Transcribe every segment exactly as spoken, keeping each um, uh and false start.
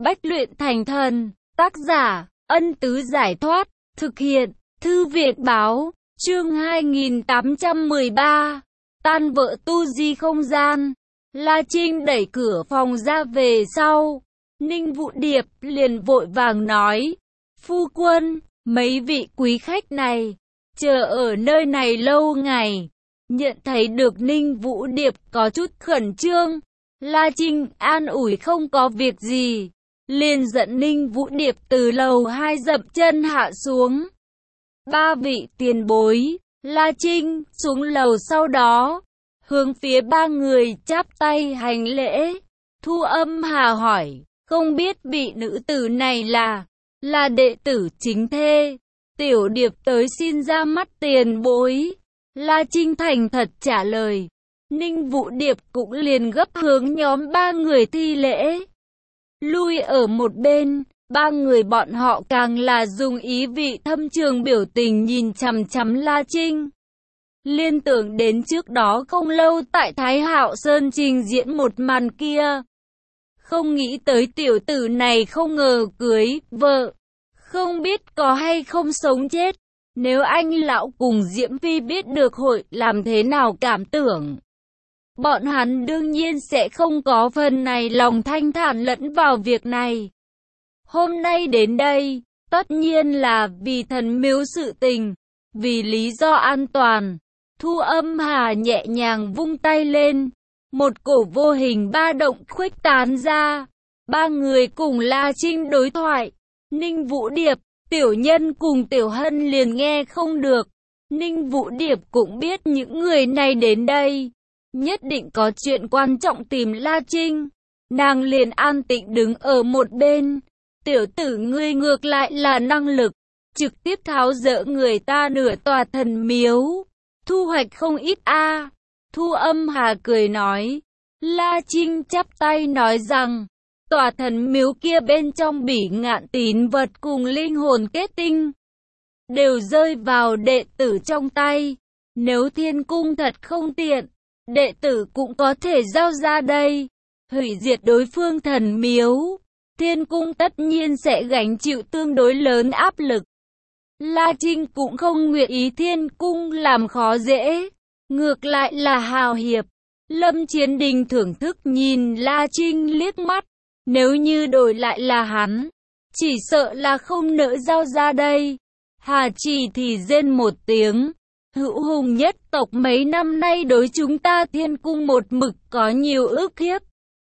Bách luyện thành thần. Tác giả, Ân Tứ Giải Thoát. Thực hiện, Thư viện Báo. Chương hai nghìn tám trăm mười ba. Tan vỡ tu di không gian. La Trinh đẩy cửa phòng ra về sau. Ninh Vũ Điệp liền vội vàng nói. Phu quân, mấy vị quý khách này, chờ ở nơi này lâu ngày. Nhận thấy được Ninh Vũ Điệp có chút khẩn trương, La Trinh an ủi không có việc gì, liền dẫn Ninh Vũ Điệp từ lầu hai dậm chân hạ xuống. Ba vị tiền bối, La Trinh xuống lầu sau đó, hướng phía ba người chắp tay hành lễ. Thu Âm Hà hỏi, không biết vị nữ tử này là, là đệ tử chính thê. Tiểu Điệp tới xin ra mắt tiền bối. La Trinh thành thật trả lời. Ninh Vũ Điệp cũng liền gấp hướng nhóm ba người thi lễ. Lui ở một bên, ba người bọn họ càng là dùng ý vị thâm trường biểu tình nhìn chằm chằm La Trinh. Liên tưởng đến trước đó không lâu tại Thái Hạo Sơn trình diễn một màn kia. Không nghĩ tới tiểu tử này không ngờ cưới vợ, không biết có hay không sống chết. Nếu anh lão cùng Diễm Phi biết được hội làm thế nào cảm tưởng. Bọn hắn đương nhiên sẽ không có phần này lòng thanh thản lẫn vào việc này. Hôm nay đến đây, tất nhiên là vì thần miếu sự tình, vì lý do an toàn. Thu Âm Hà nhẹ nhàng vung tay lên, một cổ vô hình ba động khuếch tán ra. Ba người cùng La Trinh đối thoại. Ninh Vũ Điệp, Tiểu Nhân cùng Tiểu Hân liền nghe không được. Ninh Vũ Điệp cũng biết những người này đến đây nhất định có chuyện quan trọng tìm La Trinh. Nàng liền an tĩnh đứng ở một bên. Tiểu tử ngươi ngược lại là năng lực, trực tiếp tháo dỡ người ta nửa tòa thần miếu, thu hoạch không ít a. À. Thu Âm Hà cười nói. La Trinh chắp tay nói rằng, tòa thần miếu kia bên trong bỉ ngạn tín vật cùng linh hồn kết tinh đều rơi vào đệ tử trong tay. Nếu thiên cung thật không tiện, đệ tử cũng có thể giao ra đây, hủy diệt đối phương thần miếu. Thiên cung tất nhiên sẽ gánh chịu tương đối lớn áp lực. La Trinh cũng không nguyện ý thiên cung làm khó dễ, ngược lại là hào hiệp. Lâm Chiến Đình thưởng thức nhìn La Trinh liếc mắt. Nếu như đổi lại là hắn, chỉ sợ là không nỡ giao ra đây. Hà Chỉ thì rên một tiếng. Hữu Hùng nhất tộc mấy năm nay đối chúng ta thiên cung một mực có nhiều ức hiếp.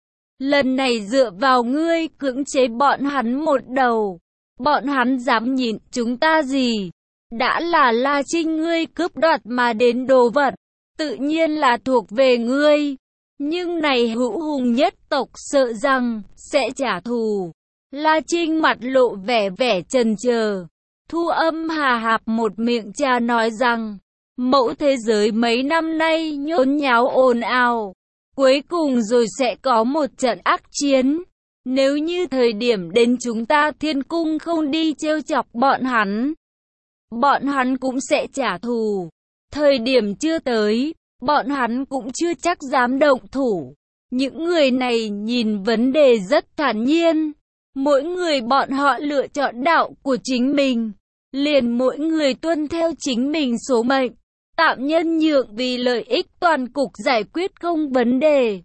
Lần này dựa vào ngươi cưỡng chế bọn hắn một đầu. Bọn hắn dám nhìn chúng ta gì? Đã là La Trinh ngươi cướp đoạt mà đến đồ vật, tự nhiên là thuộc về ngươi. Nhưng này Hữu Hùng nhất tộc sợ rằng sẽ trả thù. La Trinh mặt lộ vẻ vẻ chần chờ. Thu Âm Hà hạp một miệng trà nói rằng, mẫu thế giới mấy năm nay nhốn nháo ồn ào, cuối cùng rồi sẽ có một trận ác chiến. Nếu như thời điểm đến chúng ta thiên cung không đi trêu chọc bọn hắn, bọn hắn cũng sẽ trả thù. Thời điểm chưa tới, bọn hắn cũng chưa chắc dám động thủ. Những người này nhìn vấn đề rất thản nhiên. Mỗi người bọn họ lựa chọn đạo của chính mình, liền mỗi người tuân theo chính mình số mệnh. Tạm nhân nhượng vì lợi ích toàn cục giải quyết không vấn đề.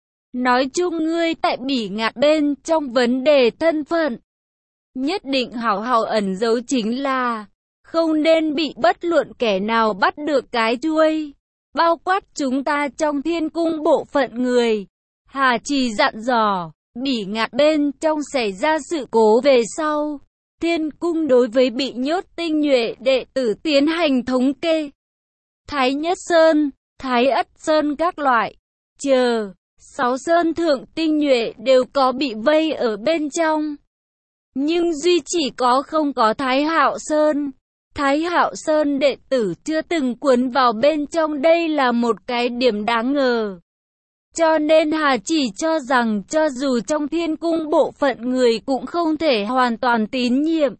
Nói chung ngươi tại bỉ ngạn bên trong vấn đề thân phận, nhất định hảo hảo ẩn giấu chính là không nên bị bất luận kẻ nào bắt được cái chuôi. Bao quát chúng ta trong thiên cung bộ phận người. Hà Trì dặn dò, bỉ ngạn bên trong xảy ra sự cố về sau, thiên cung đối với bị nhốt tinh nhuệ đệ tử tiến hành thống kê. Thái Nhất Sơn, Thái Ất Sơn các loại, chờ, sáu sơn thượng tinh nhuệ đều có bị vây ở bên trong. Nhưng duy chỉ có không có Thái Hạo Sơn. Thái Hạo Sơn đệ tử chưa từng cuốn vào bên trong, đây là một cái điểm đáng ngờ. Cho nên Hà chỉ cho rằng cho dù trong thiên cung bộ phận người cũng không thể hoàn toàn tín nhiệm.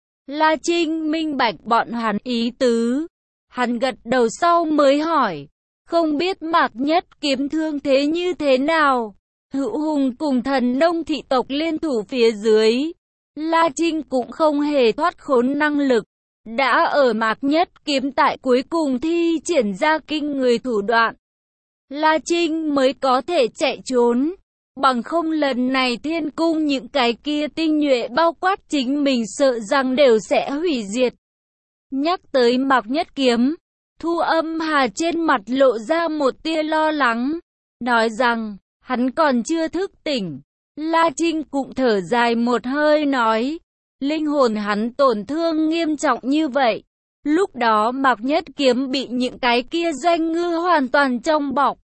La Trinh minh bạch bọn hắn ý tứ. Hắn gật đầu sau mới hỏi, không biết Mạc Nhất Kiếm thương thế như thế nào? Hữu Hùng cùng Thần Nông thị tộc liên thủ phía dưới. La Trinh cũng không hề thoát khốn năng lực. Đã ở Mạc Nhất Kiếm tại cuối cùng thi triển ra kinh người thủ đoạn. La Trinh mới có thể chạy trốn. Bằng không lần này thiên cung những cái kia tinh nhuệ bao quát chính mình sợ rằng đều sẽ hủy diệt. Nhắc tới Mạc Nhất Kiếm, Thu Âm Hà trên mặt lộ ra một tia lo lắng, nói rằng hắn còn chưa thức tỉnh. La Trinh cũng thở dài một hơi nói, linh hồn hắn tổn thương nghiêm trọng như vậy. Lúc đó Mạc Nhất Kiếm bị những cái kia doanh ngư hoàn toàn trong bọc,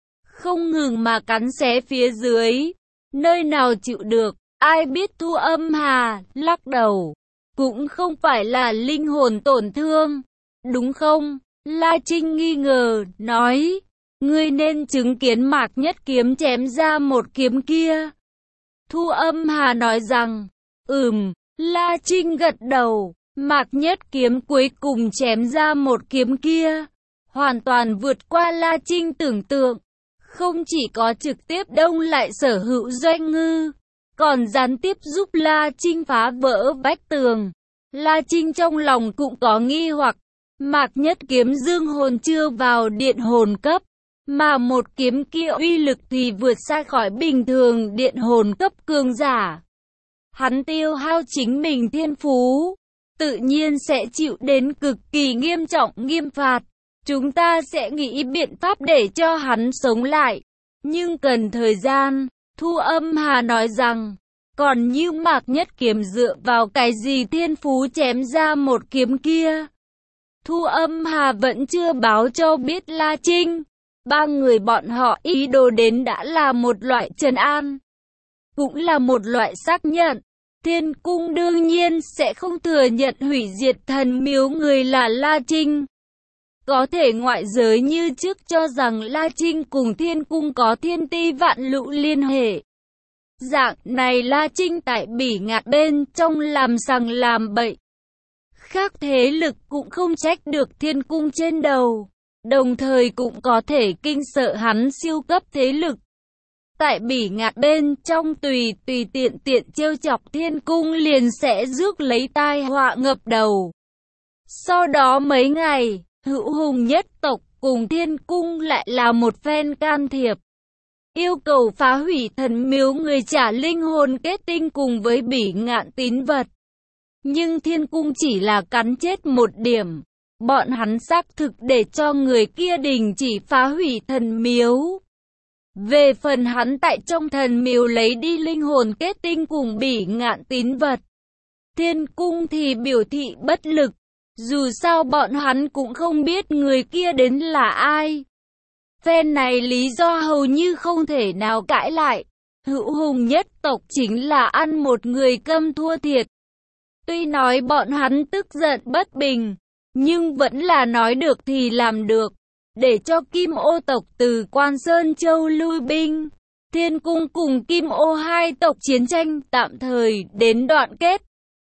không ngừng mà cắn xé phía dưới, nơi nào chịu được. Ai biết Thu Âm Hà lắc đầu, cũng không phải là linh hồn tổn thương, đúng không? La Trinh nghi ngờ, nói, ngươi nên chứng kiến Mạc Nhất Kiếm chém ra một kiếm kia. Thu Âm Hà nói rằng, ừm. La Trinh gật đầu, Mạc Nhất Kiếm cuối cùng chém ra một kiếm kia, hoàn toàn vượt qua La Trinh tưởng tượng. Không chỉ có trực tiếp đông lại sở hữu doanh ngư, còn gián tiếp giúp La Trinh phá vỡ vách tường. La Trinh trong lòng cũng có nghi hoặc, Mạc Nhất Kiếm dương hồn chưa vào điện hồn cấp, mà một kiếm kia uy lực thì vượt xa khỏi bình thường điện hồn cấp cường giả. Hắn tiêu hao chính mình thiên phú, tự nhiên sẽ chịu đến cực kỳ nghiêm trọng nghiêm phạt. Chúng ta sẽ nghĩ biện pháp để cho hắn sống lại, nhưng cần thời gian. Thu Âm Hà nói rằng, còn như Mạc Nhất Kiếm dựa vào cái gì thiên phú chém ra một kiếm kia? Thu Âm Hà vẫn chưa báo cho biết La Trinh. Ba người bọn họ ý đồ đến đã là một loại trấn an, cũng là một loại xác nhận. Thiên cung đương nhiên sẽ không thừa nhận hủy diệt thần miếu người là La Trinh. Có thể ngoại giới như trước cho rằng La Trinh cùng thiên cung có thiên ti vạn lũ liên hệ. Dạng này La Trinh tại Bỉ Ngạn bên trong làm sằng làm bậy. Khác thế lực cũng không trách được thiên cung trên đầu, đồng thời cũng có thể kinh sợ hắn siêu cấp thế lực. Tại Bỉ Ngạn bên trong tùy tùy tiện tiện trêu chọc thiên cung liền sẽ rước lấy tai họa ngập đầu. Sau đó mấy ngày, Hữu Hùng nhất tộc cùng thiên cung lại là một phen can thiệp, yêu cầu phá hủy thần miếu người trả linh hồn kết tinh cùng với Bỉ Ngạn tín vật. Nhưng thiên cung chỉ là cắn chết một điểm, bọn hắn xác thực để cho người kia đình chỉ phá hủy thần miếu. Về phần hắn tại trong thần miếu lấy đi linh hồn kết tinh cùng Bỉ Ngạn tín vật, thiên cung thì biểu thị bất lực. Dù sao bọn hắn cũng không biết người kia đến là ai. Phen này lý do hầu như không thể nào cãi lại. Hữu Hùng nhất tộc chính là ăn một người câm thua thiệt. Tuy nói bọn hắn tức giận bất bình, nhưng vẫn là nói được thì làm được. Để cho Kim Ô tộc từ Quan Sơn Châu lui binh, thiên cung cùng Kim Ô hai tộc chiến tranh tạm thời đến đoạn kết.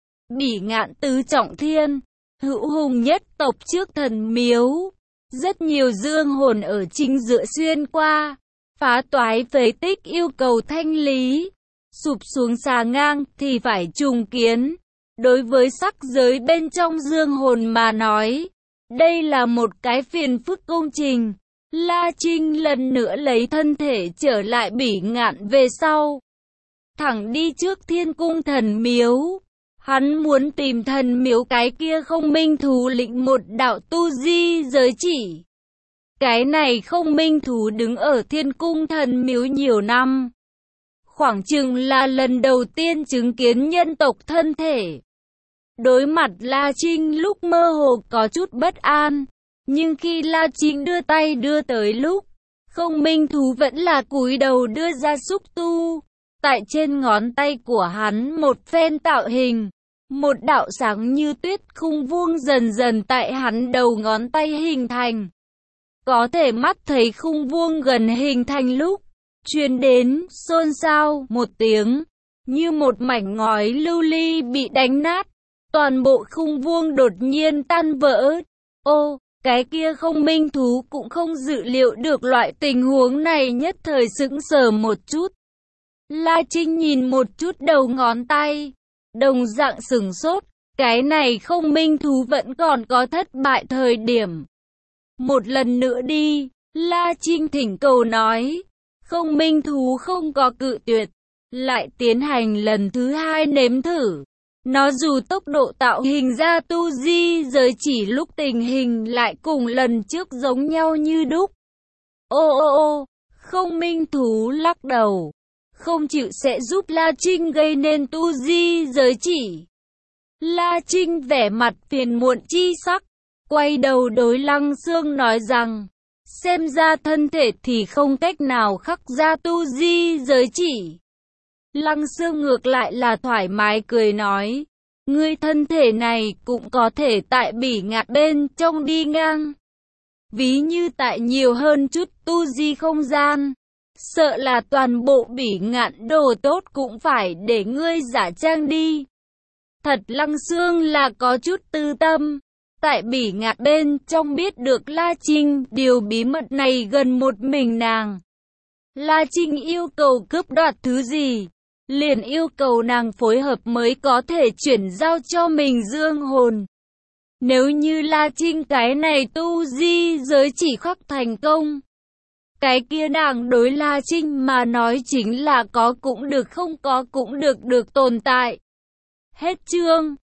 Bỉ Ngạn tứ trọng thiên, Hữu Hùng nhất tộc trước thần miếu, rất nhiều dương hồn ở chính giữa xuyên qua, phá toái phế tích yêu cầu thanh lý, sụp xuống xà ngang thì phải trùng kiến. Đối với sắc giới bên trong dương hồn mà nói, đây là một cái phiền phức công trình. La Trinh lần nữa lấy thân thể trở lại Bỉ Ngạn về sau, thẳng đi trước thiên cung thần miếu. Hắn muốn tìm thần miếu cái kia không minh thú lĩnh một đạo tu di giới chỉ. Cái này không minh thú đứng ở thiên cung thần miếu nhiều năm, khoảng chừng là lần đầu tiên chứng kiến nhân tộc thân thể. Đối mặt La Trinh lúc mơ hồ có chút bất an, nhưng khi La Trinh đưa tay đưa tới lúc, không minh thú vẫn là cúi đầu đưa ra xúc tu. Tại trên ngón tay của hắn một phen tạo hình, một đạo sáng như tuyết khung vuông dần dần tại hắn đầu ngón tay hình thành. Có thể mắt thấy khung vuông gần hình thành lúc, truyền đến xôn xao một tiếng, như một mảnh ngói lưu ly bị đánh nát. Toàn bộ khung vuông đột nhiên tan vỡ. Ô, cái kia không minh thú cũng không dự liệu được loại tình huống này, nhất thời sững sờ một chút. La Trinh nhìn một chút đầu ngón tay, đồng dạng sửng sốt, cái này không minh thú vẫn còn có thất bại thời điểm. Một lần nữa đi, La Trinh thỉnh cầu nói, không minh thú không có cự tuyệt, lại tiến hành lần thứ hai nếm thử. Nó dù tốc độ tạo hình ra tu di giới chỉ lúc tình hình lại cùng lần trước giống nhau như đúc. Ô ô ô, không minh thú lắc đầu, không chịu sẽ giúp La Trinh gây nên tu di giới chỉ. La Trinh vẻ mặt phiền muộn chi sắc, quay đầu đối Lăng Xương nói rằng, xem ra thân thể thì không cách nào khắc ra tu di giới chỉ. Lăng Xương ngược lại là thoải mái cười nói, ngươi thân thể này cũng có thể tại bỉ ngạn bên trong đi ngang. Ví như tại nhiều hơn chút tu di không gian, sợ là toàn bộ bỉ ngạn đồ tốt cũng phải để ngươi giả trang đi. Thật Lăng Xương là có chút tư tâm, tại bỉ ngạn bên trong biết được La Trinh điều bí mật này gần một mình nàng. La Trinh yêu cầu cướp đoạt thứ gì, liền yêu cầu nàng phối hợp mới có thể chuyển giao cho mình dương hồn. Nếu như La Trinh cái này tu di giới chỉ khắc thành công, cái kia nàng đối La Trinh mà nói chính là có cũng được không có cũng được được tồn tại. Hết chương.